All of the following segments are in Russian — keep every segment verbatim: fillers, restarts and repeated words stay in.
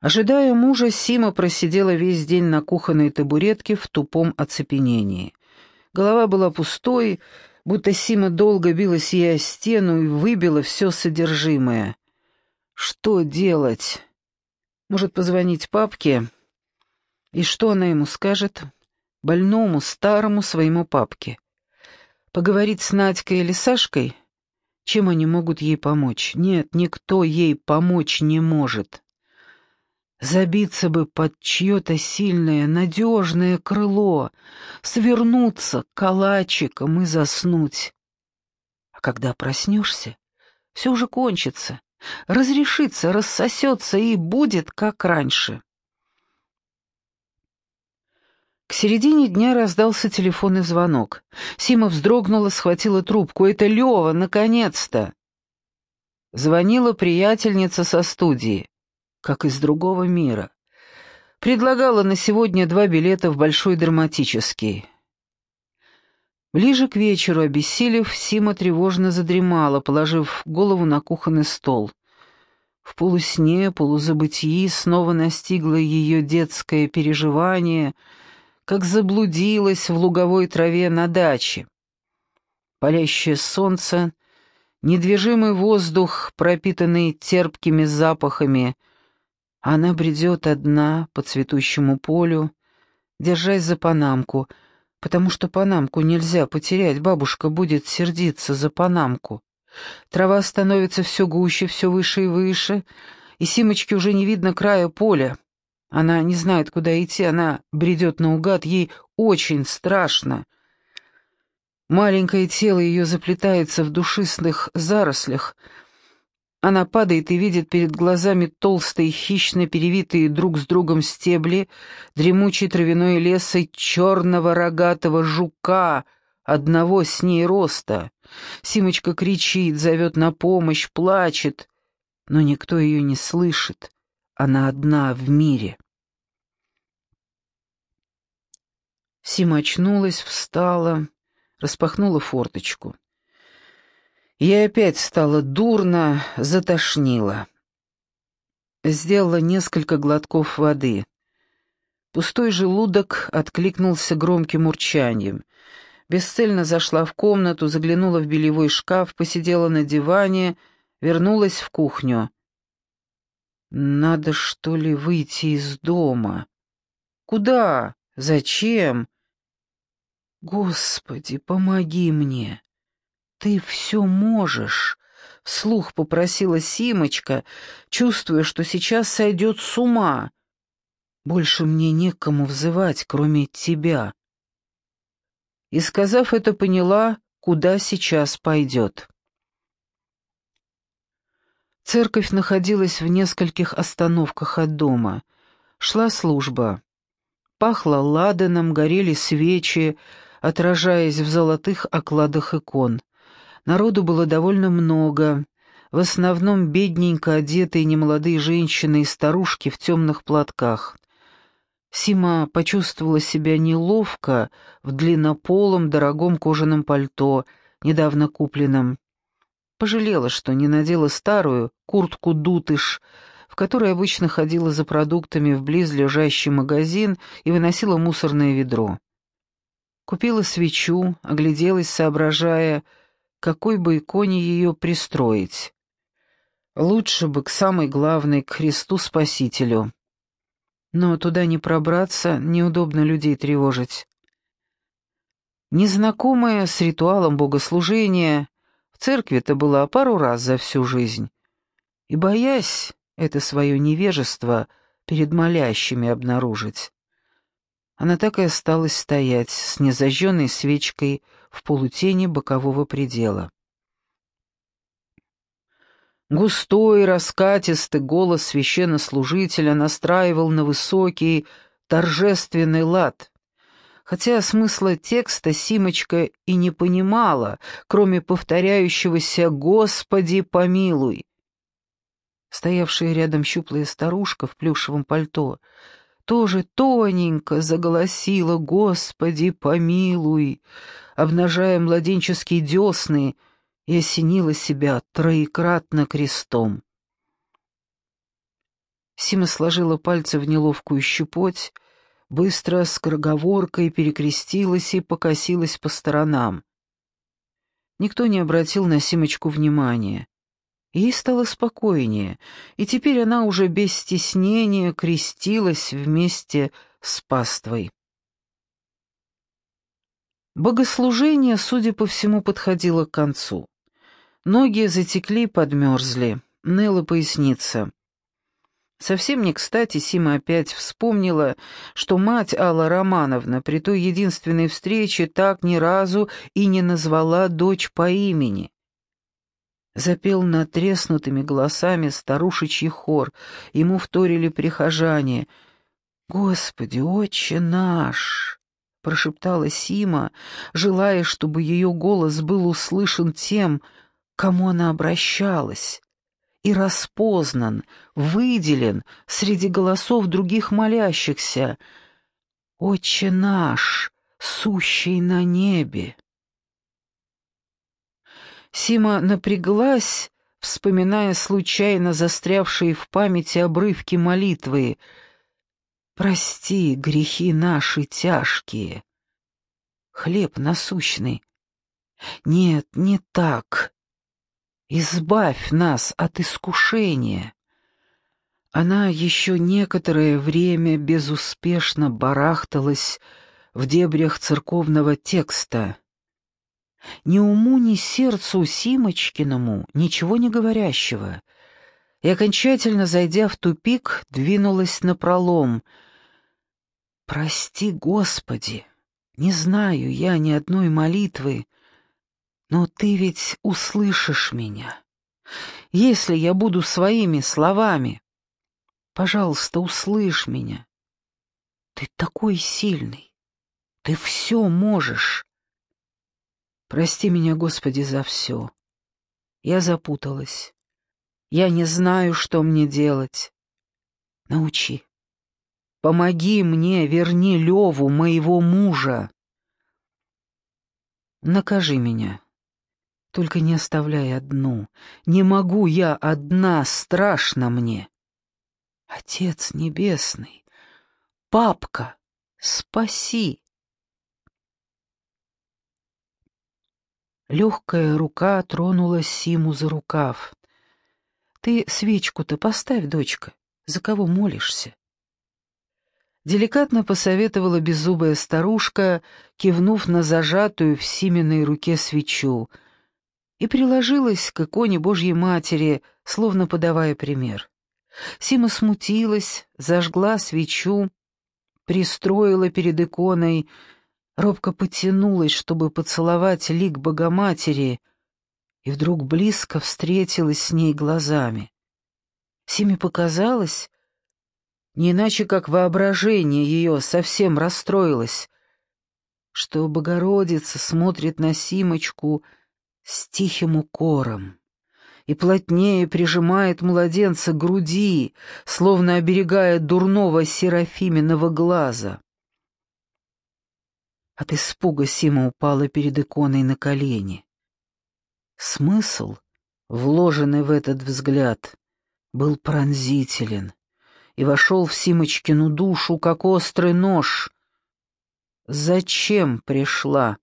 Ожидая мужа, Сима просидела весь день на кухонной табуретке в тупом оцепенении. Голова была пустой, будто Сима долго билась ей о стену и выбила все содержимое. Что делать? Может, позвонить папке? И что она ему скажет? Больному, старому своему папке. Поговорить с Надькой или Сашкой? Чем они могут ей помочь? Нет, никто ей помочь не может. Забиться бы под чье-то сильное, надежное крыло, свернуться калачиком и заснуть. А когда проснешься, все уже кончится, разрешится, рассосется и будет, как раньше. К середине дня раздался телефонный звонок. Сима вздрогнула, схватила трубку. «Это Лёва, наконец-то!» Звонила приятельница со студии, как из другого мира. Предлагала на сегодня два билета в Большой драматический. Ближе к вечеру, обессилев, Сима тревожно задремала, положив голову на кухонный стол. В полусне, полузабытии снова настигло ее детское переживание, как заблудилась в луговой траве на даче. Палящее солнце, недвижимый воздух, пропитанный терпкими запахами. Она бредет одна по цветущему полю, держась за панамку, потому что панамку нельзя потерять, бабушка будет сердиться за панамку. Трава становится все гуще, все выше и выше, и Симочке уже не видно края поля. Она не знает, куда идти, она бредет наугад, ей очень страшно. Маленькое тело ее заплетается в душистых зарослях. Она падает и видит перед глазами толстые, хищно перевитые друг с другом стебли, дремучий травяной лес и черного рогатого жука, одного с ней роста. Симочка кричит, зовет на помощь, плачет, но никто ее не слышит. Она одна в мире. Сима очнулась, встала, распахнула форточку. Ей опять стало дурно, затошнило. Сделала несколько глотков воды. Пустой желудок откликнулся громким урчанием. Бесцельно зашла в комнату, заглянула в бельевой шкаф, посидела на диване, вернулась в кухню. Надо, что ли, выйти из дома? Куда? Зачем? Господи, помоги мне. Ты все можешь, — вслух попросила Симочка, чувствуя, что сейчас сойдет с ума. Больше мне некому взывать, кроме тебя. И, сказав это, поняла, куда сейчас пойдет. Церковь находилась в нескольких остановках от дома. Шла служба. Пахло ладаном, горели свечи, отражаясь в золотых окладах икон. Народу было довольно много, в основном бедненько одетые немолодые женщины и старушки в темных платках. Сима почувствовала себя неловко в длиннополом дорогом кожаном пальто, недавно купленном. Пожалела, что не надела старую куртку-дутыш, в которой обычно ходила за продуктами в близлежащий магазин и выносила мусорное ведро. Купила свечу, огляделась, соображая, какой бы иконе ее пристроить. Лучше бы к самой главной, к Христу Спасителю. Но туда не пробраться, неудобно людей тревожить. Незнакомая с ритуалом богослужения, в церкви-то была пару раз за всю жизнь, и, боясь это свое невежество перед молящими обнаружить, она так и осталась стоять с незажженной свечкой в полутени бокового предела. Густой, раскатистый голос священнослужителя настраивал на высокий, торжественный лад, хотя смысла текста Симочка и не понимала, кроме повторяющегося «Господи, помилуй». Стоявшая рядом щуплая старушка в плюшевом пальто тоже тоненько заголосила «Господи, помилуй», обнажая младенческие десны, и осенила себя троекратно крестом. Сима сложила пальцы в неловкую щепоть, быстро, скороговоркой перекрестилась и покосилась по сторонам. Никто не обратил на Симочку внимания. Ей стало спокойнее, и теперь она уже без стеснения крестилась вместе с паствой. Богослужение, судя по всему, подходило к концу. Ноги затекли, подмерзли, ныла поясница. Совсем не кстати Сима опять вспомнила, что мать Алла Романовна при той единственной встрече так ни разу и не назвала дочь по имени. Запел надтреснутыми голосами старушечий хор, ему вторили прихожане. «Господи, Отче наш!» — прошептала Сима, желая, чтобы ее голос был услышан тем, к кому она обращалась, и распознан, выделен среди голосов других молящихся. «Отче наш, сущий на небе!» Сима напряглась, вспоминая случайно застрявшие в памяти обрывки молитвы. «Прости грехи наши тяжкие. Хлеб насущный. Нет, не так. Избавь нас от искушения». Она еще некоторое время безуспешно барахталась в дебрях церковного текста. Ни уму, ни сердцу Симочкиному ничего не говорящего, и, окончательно зайдя в тупик, двинулась напролом. «Прости, Господи, не знаю я ни одной молитвы, но Ты ведь услышишь меня, если я буду своими словами. Пожалуйста, услышь меня. Ты такой сильный, Ты все можешь. Прости меня, Господи, за все. Я запуталась. Я не знаю, что мне делать. Научи. Помоги мне, верни Леву, моего мужа. Накажи меня. Только не оставляй одну. Не могу я одна, страшно мне. Отец Небесный, папка, спаси. Легкая рука тронула Симу за рукав. «Ты свечку-то поставь, дочка. За кого молишься?» Деликатно посоветовала беззубая старушка, кивнув на зажатую в Симиной руке свечу, и приложилась к иконе Божьей Матери, словно подавая пример. Сима смутилась, зажгла свечу, пристроила перед иконой, робко потянулась, чтобы поцеловать лик Богоматери, и вдруг близко встретилась с ней глазами. Симе показалось, не иначе как воображение ее совсем расстроилось, что Богородица смотрит на Симочку с тихим укором и плотнее прижимает младенца к груди, словно оберегая дурного Серафиминого глаза. От испуга Сима упала перед иконой на колени. Смысл, вложенный в этот взгляд, был пронзителен и вошел в Симочкину душу, как острый нож. «Зачем пришла?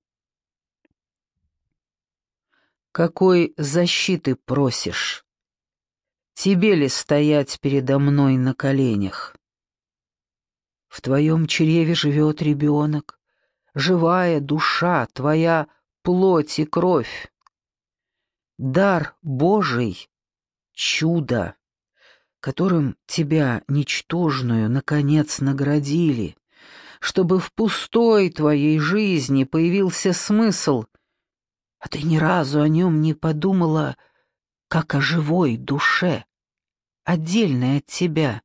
Какой защиты просишь? Тебе ли стоять передо мной на коленях? В твоем чреве живет ребенок, живая душа, твоя плоть и кровь. Дар Божий — чудо, которым тебя, ничтожную, наконец наградили, чтобы в пустой твоей жизни появился смысл, а ты ни разу о нем не подумала, как о живой душе, отдельной от тебя.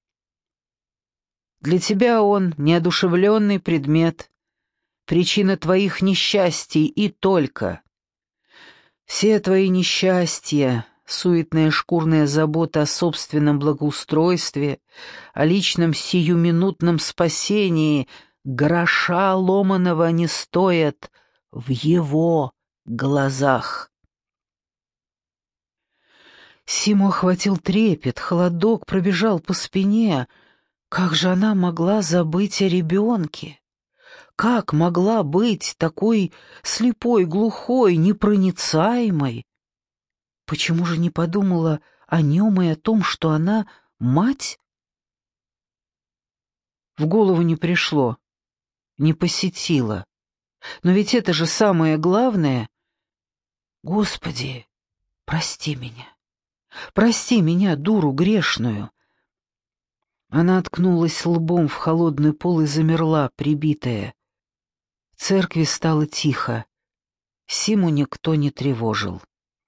Для тебя он неодушевленный предмет, причина твоих несчастий и только. Все твои несчастья, суетная шкурная забота о собственном благоустройстве, о личном сиюминутном спасении гроша ломаного не стоят в его глазах. Симу охватил трепет, холодок пробежал по спине. Как же она могла забыть о ребенке? Как могла быть такой слепой, глухой, непроницаемой? Почему же не подумала о нем и о том, что она мать? В голову не пришло, не посетило. Но ведь это же самое главное. Господи, прости меня. Прости меня, дуру грешную. Она ткнулась лбом в холодный пол и замерла, прибитая. В церкви стало тихо. Симу никто не тревожил.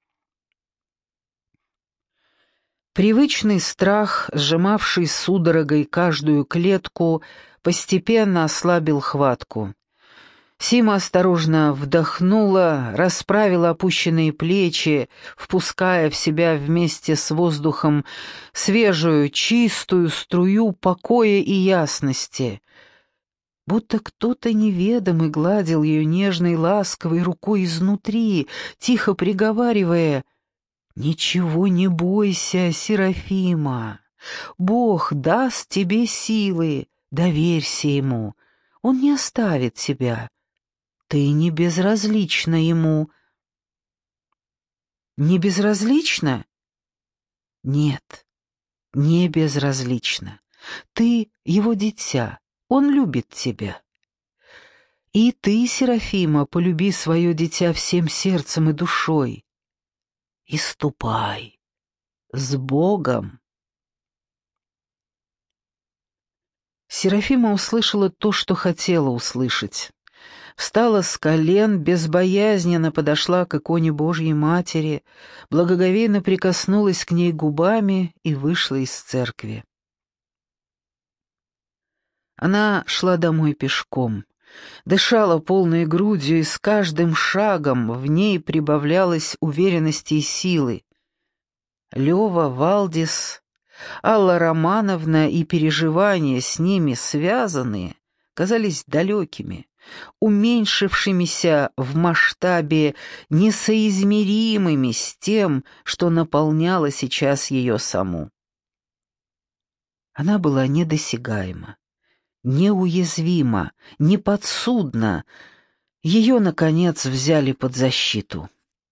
Привычный страх, сжимавший судорогой каждую клетку, постепенно ослабил хватку. Сима осторожно вдохнула, расправила опущенные плечи, впуская в себя вместе с воздухом свежую, чистую струю покоя и ясности. Будто кто-то неведомый гладил ее нежной ласковой рукой изнутри, тихо приговаривая: «Ничего не бойся, Серафима, Бог даст тебе силы, доверься Ему, Он не оставит тебя». Ты не безразлична ему. Не безразлична? Нет, не безразлична. Ты его дитя, он любит тебя. И ты, Серафима, полюби свое дитя всем сердцем и душой. И ступай с Богом. Серафима услышала то, что хотела услышать. Встала с колен, безбоязненно подошла к иконе Божьей Матери, благоговейно прикоснулась к ней губами и вышла из церкви. Она шла домой пешком, дышала полной грудью, и с каждым шагом в ней прибавлялось уверенности и силы. Лёва, Валдис, Алла Романовна и переживания с ними связанные казались далекими, уменьшившимися в масштабе, несоизмеримыми с тем, что наполняло сейчас ее саму. Она была недосягаема, неуязвима, неподсудна. Ее, наконец, взяли под защиту.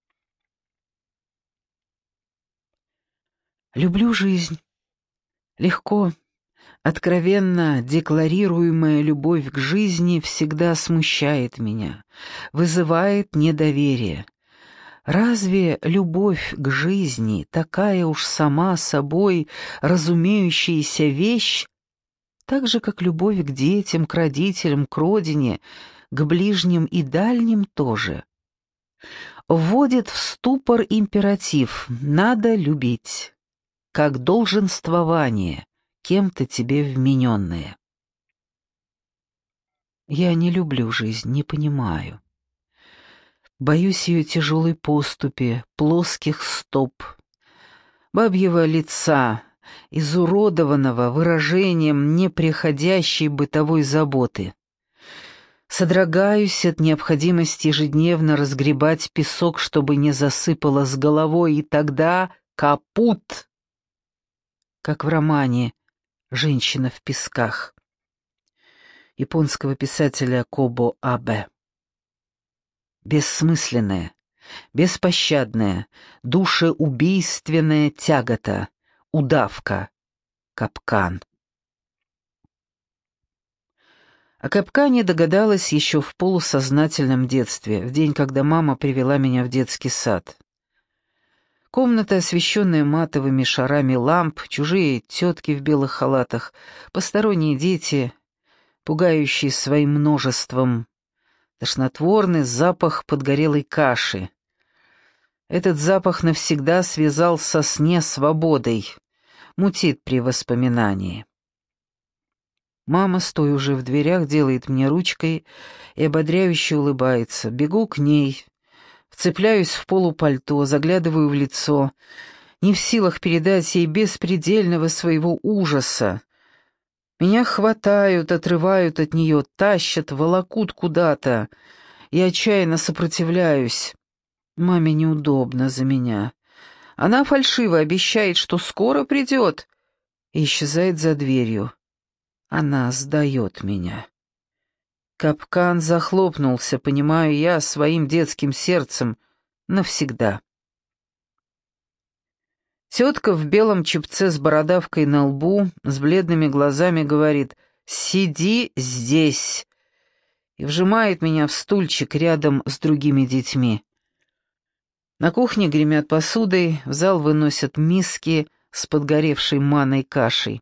Люблю жизнь. Легко. Откровенно декларируемая любовь к жизни всегда смущает меня, вызывает недоверие. Разве любовь к жизни, такая уж сама собой разумеющаяся вещь, так же, как любовь к детям, к родителям, к родине, к ближним и дальним тоже? Вводит в ступор императив «надо любить», как долженствование, кем-то тебе вмененные. Я не люблю жизнь, не понимаю. Боюсь ее тяжелой поступи, плоских стоп, бабьего лица, изуродованного выражением неприходящей бытовой заботы. Содрогаюсь от необходимости ежедневно разгребать песок, чтобы не засыпало с головой, и тогда капут, как в романе «Женщина в песках» японского писателя Кобо Абе. Бессмысленная, беспощадная, душеубийственная тягота, удавка, капкан. О капкане догадалась еще в полусознательном детстве, в день, когда мама привела меня в детский сад. Комната, освещенная матовыми шарами ламп, чужие тетки в белых халатах, посторонние дети, пугающие своим множеством, тошнотворный запах подгорелой каши. Этот запах навсегда связал со сне свободой, мутит при воспоминании. Мама, стоя уже в дверях, делает мне ручкой и ободряюще улыбается. Бегу к ней, вцепляюсь в полу пальто, заглядываю в лицо, не в силах передать ей беспредельного своего ужаса. Меня хватают, отрывают от нее, тащат, волокут куда-то. Я отчаянно сопротивляюсь. Маме неудобно за меня. Она фальшиво обещает, что скоро придет, и исчезает за дверью. Она сдает меня. Капкан захлопнулся, понимаю я, своим детским сердцем навсегда. Тетка в белом чепце с бородавкой на лбу, с бледными глазами говорит: «Сиди здесь!» и вжимает меня в стульчик рядом с другими детьми. На кухне гремят посудой, в зал выносят миски с подгоревшей манной кашей.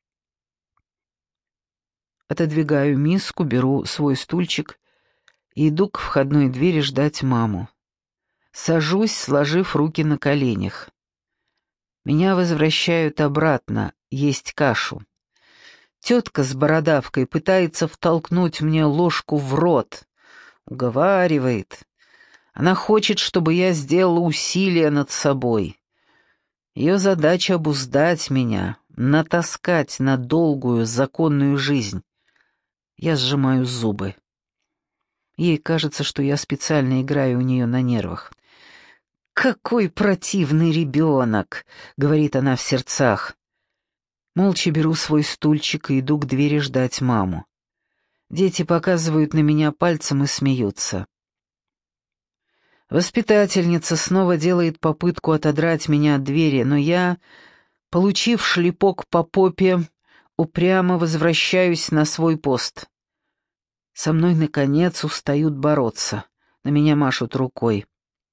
Отодвигаю миску, беру свой стульчик и иду к входной двери ждать маму. Сажусь, сложив руки на коленях. Меня возвращают обратно есть кашу. Тетка с бородавкой пытается втолкнуть мне ложку в рот. Уговаривает. Она хочет, чтобы я сделала усилие над собой. Ее задача — обуздать меня, натаскать на долгую законную жизнь. Я сжимаю зубы. Ей кажется, что я специально играю у нее на нервах. «Какой противный ребенок!» — говорит она в сердцах. Молча беру свой стульчик и иду к двери ждать маму. Дети показывают на меня пальцем и смеются. Воспитательница снова делает попытку отодрать меня от двери, но я, получив шлепок по попе, упрямо возвращаюсь на свой пост. Со мной, наконец, устают бороться. На меня машут рукой.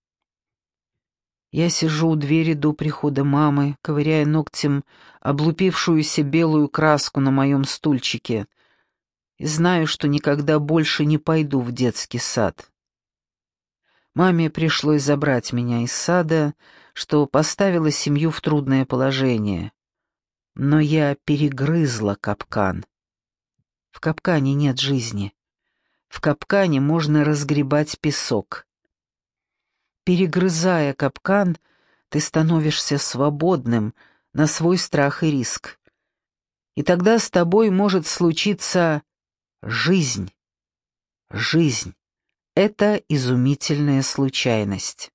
Я сижу у двери до прихода мамы, ковыряя ногтем облупившуюся белую краску на моем стульчике, и знаю, что никогда больше не пойду в детский сад. Маме пришлось забрать меня из сада, что поставило семью в трудное положение. Но я перегрызла капкан. В капкане нет жизни. В капкане можно разгребать песок. Перегрызая капкан, ты становишься свободным на свой страх и риск. И тогда с тобой может случиться жизнь. Жизнь — это изумительная случайность.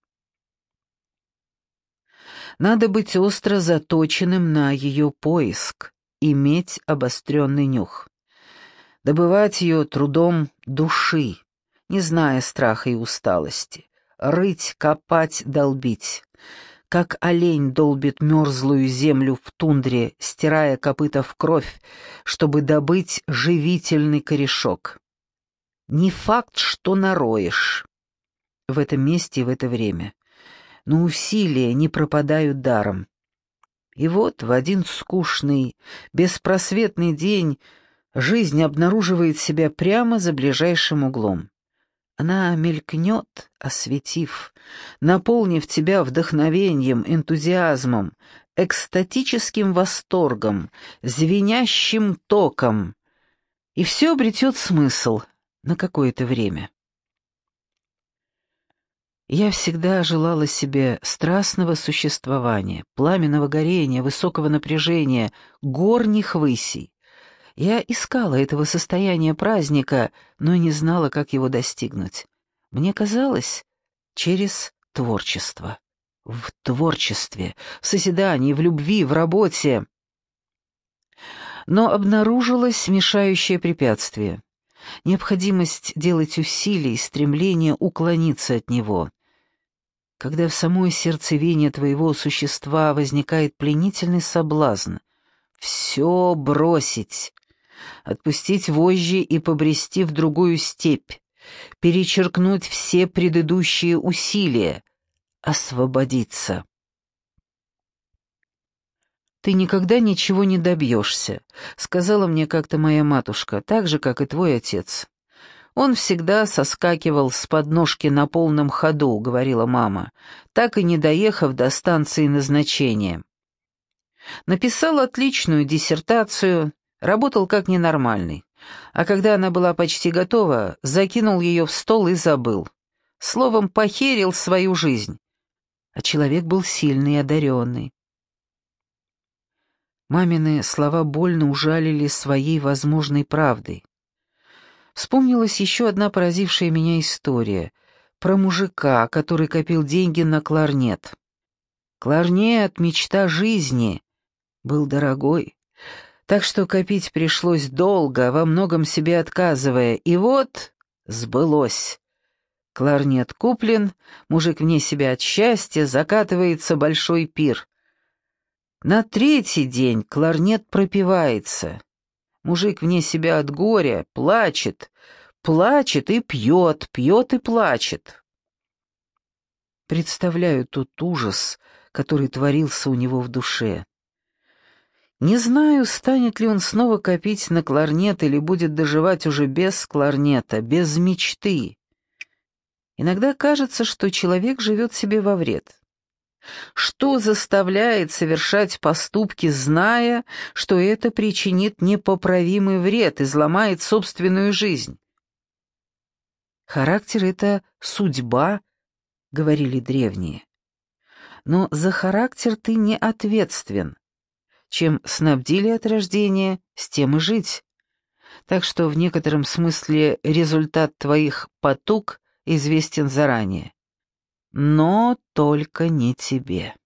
Надо быть остро заточенным на ее поиск, иметь обостренный нюх. Добывать ее трудом души, не зная страха и усталости. Рыть, копать, долбить. Как олень долбит мерзлую землю в тундре, стирая копыта в кровь, чтобы добыть живительный корешок. Не факт, что нароешь в этом месте и в это время, но усилия не пропадают даром. И вот в один скучный, беспросветный день жизнь обнаруживает себя прямо за ближайшим углом. Она мелькнет, осветив, наполнив тебя вдохновением, энтузиазмом, экстатическим восторгом, звенящим током, и все обретет смысл на какое-то время. Я всегда желала себе страстного существования, пламенного горения, высокого напряжения, горних высей. Я искала этого состояния праздника, но не знала, как его достигнуть. Мне казалось, через творчество. В творчестве, в созидании, в любви, в работе. Но обнаружилось мешающее препятствие. Необходимость делать усилия и стремление уклониться от него. Когда в самой сердцевине твоего существа возникает пленительный соблазн все бросить, отпустить вожжи и побрести в другую степь, перечеркнуть все предыдущие усилия, освободиться. «Ты никогда ничего не добьешься», — сказала мне как-то моя матушка, так же, как и твой отец. «Он всегда соскакивал с подножки на полном ходу», — говорила мама, так и не доехав до станции назначения. Написал отличную диссертацию, работал как ненормальный, а когда она была почти готова, закинул ее в стол и забыл. Словом, похерил свою жизнь. А человек был сильный и одаренный. Мамины слова больно ужалили своей возможной правдой. Вспомнилась еще одна поразившая меня история про мужика, который копил деньги на кларнет. Кларнет, мечта жизни, был дорогой, так что копить пришлось долго, во многом себе отказывая, и вот сбылось. Кларнет куплен, мужик вне себя от счастья, закатывается большой пир. На третий день кларнет пропивается. Мужик вне себя от горя, плачет, плачет и пьет, пьет и плачет. Представляю тот ужас, который творился у него в душе. Не знаю, станет ли он снова копить на кларнет или будет доживать уже без кларнета, без мечты. Иногда кажется, что человек живет себе во вред. Что заставляет совершать поступки, зная, что это причинит непоправимый вред, изломает собственную жизнь? Характер — это судьба, говорили древние. Но за характер ты не ответственен. Чем снабдили от рождения, с тем и жить. Так что в некотором смысле результат твоих потуг известен заранее. Но только не тебе.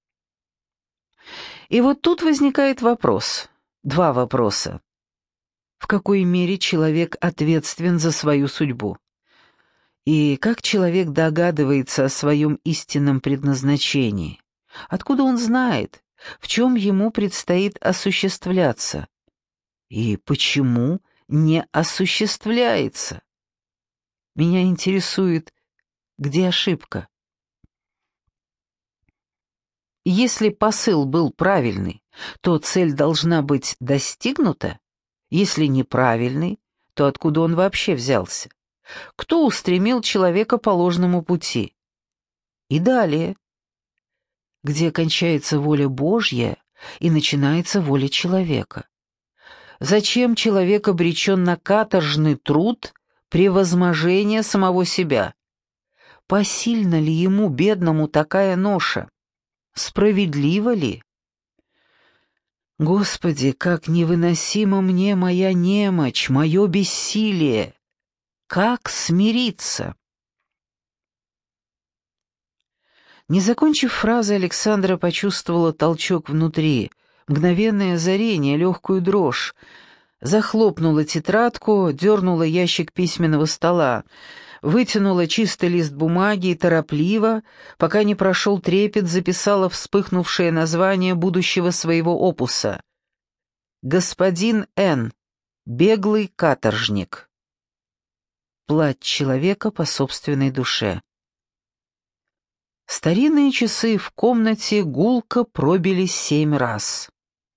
И вот тут возникает вопрос, два вопроса. В какой мере человек ответственен за свою судьбу? И как человек догадывается о своем истинном предназначении? Откуда он знает, в чем ему предстоит осуществляться? И почему не осуществляется? Меня интересует, где ошибка? Если посыл был правильный, то цель должна быть достигнута. Если неправильный, то откуда он вообще взялся? Кто устремил человека по ложному пути? И далее. Где кончается воля Божья и начинается воля человека? Зачем человек обречен на каторжный труд превозможения самого себя? Посильна ли ему, бедному, такая ноша? Справедливо ли? Господи, как невыносима мне моя немочь, мое бессилие! Как смириться? Не закончив фразы, Александра почувствовала толчок внутри, мгновенное озарение, легкую дрожь. Захлопнула тетрадку, дернула ящик письменного стола, вытянула чистый лист бумаги и торопливо, пока не прошел трепет, записала вспыхнувшее название будущего своего опуса. «Господин Н. Беглый каторжник». Плач человека по собственной душе. Старинные часы в комнате гулко пробили семь раз.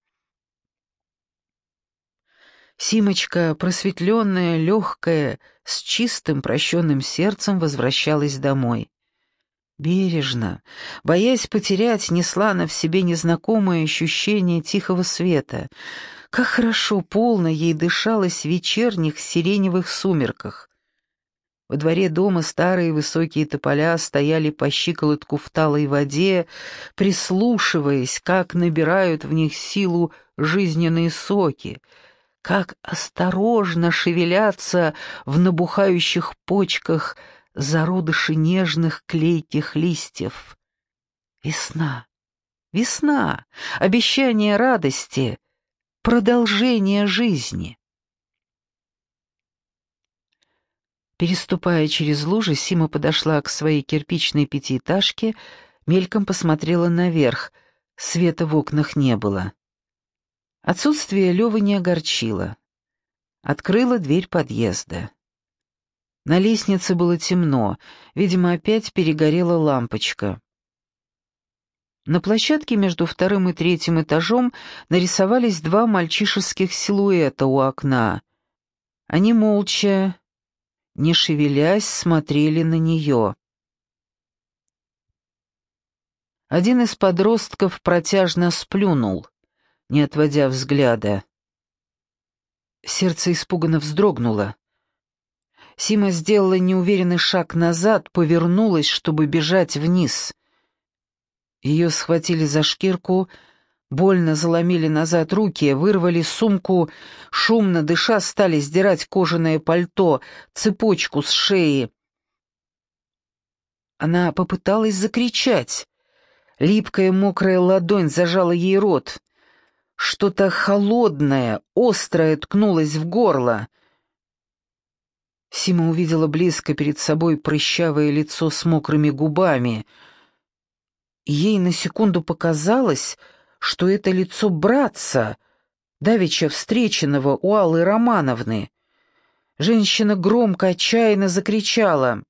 Симочка, просветленная, легкая, с чистым прощенным сердцем возвращалась домой. Бережно, боясь потерять, несла она в себе незнакомое ощущение тихого света. Как хорошо, полно ей дышалось в вечерних сиреневых сумерках. Во дворе дома старые высокие тополя стояли по щиколотку в талой воде, прислушиваясь, как набирают в них силу жизненные соки, как осторожно шевелятся в набухающих почках зародыши нежных клейких листьев. Весна, весна, обещание радости, продолжение жизни. Переступая через лужи, Сима подошла к своей кирпичной пятиэтажке, мельком посмотрела наверх, света в окнах не было. Отсутствие Лёвы не огорчило. Открыла дверь подъезда. На лестнице было темно, видимо, опять перегорела лампочка. На площадке между вторым и третьим этажом нарисовались два мальчишеских силуэта у окна. Они молча, не шевелясь, смотрели на нее. Один из подростков протяжно сплюнул, не отводя взгляда. Сердце испуганно вздрогнуло. Сима сделала неуверенный шаг назад, повернулась, чтобы бежать вниз. Ее схватили за шкирку, больно заломили назад руки, вырвали сумку, шумно дыша стали сдирать кожаное пальто, цепочку с шеи. Она попыталась закричать. Липкая мокрая ладонь зажала ей рот. Что-то холодное, острое ткнулось в горло. Сима увидела близко перед собой прыщавое лицо с мокрыми губами. Ей на секунду показалось, что это лицо братца, давеча встреченного у Аллы Романовны. Женщина громко, отчаянно закричала.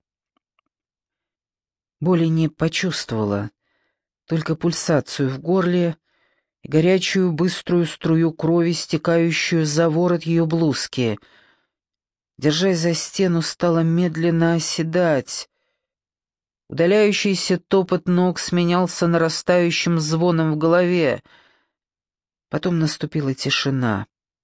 Боли не почувствовала, только пульсацию в горле и горячую быструю струю крови, стекающую за ворот ее блузки. Держась за стену, стала медленно оседать. Удаляющийся топот ног сменялся нарастающим звоном в голове. Потом наступила тишина.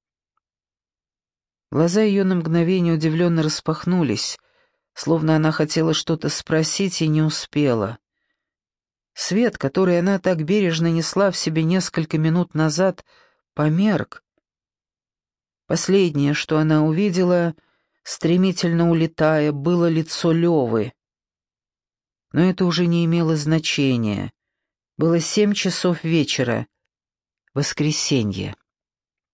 Глаза ее на мгновение удивленно распахнулись, словно она хотела что-то спросить и не успела. Свет, который она так бережно несла в себе несколько минут назад, померк. Последнее, что она увидела, стремительно улетая, было лицо Левы. Но это уже не имело значения. Было семь часов вечера, воскресенье.